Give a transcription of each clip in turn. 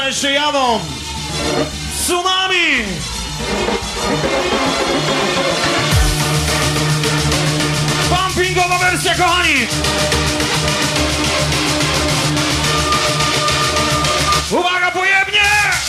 jeszcze jadą. Tsunami! Pumpingowa wersja, kochani! Uwaga, pojemnie!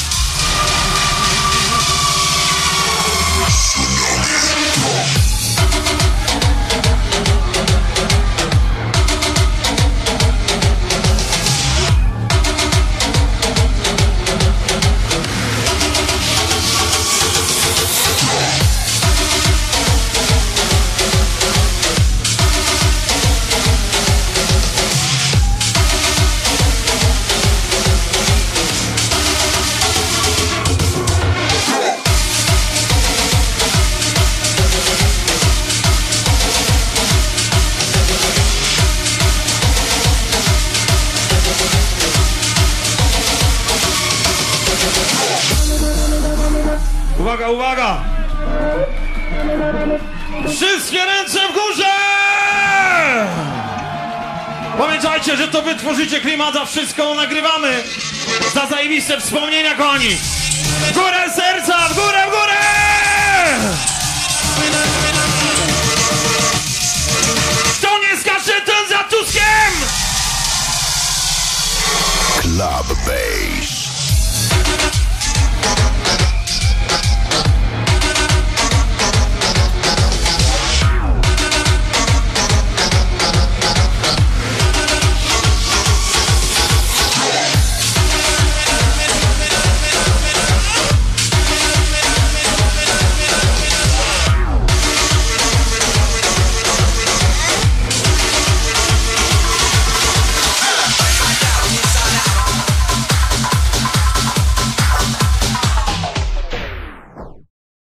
Uwaga, uwaga! Wszystkie ręce w górze! Pamiętajcie, że to wy tworzycie klimat, za wszystko nagrywamy. Za zajebiste wspomnienia, kochani! W górę serca! W górę, w górę!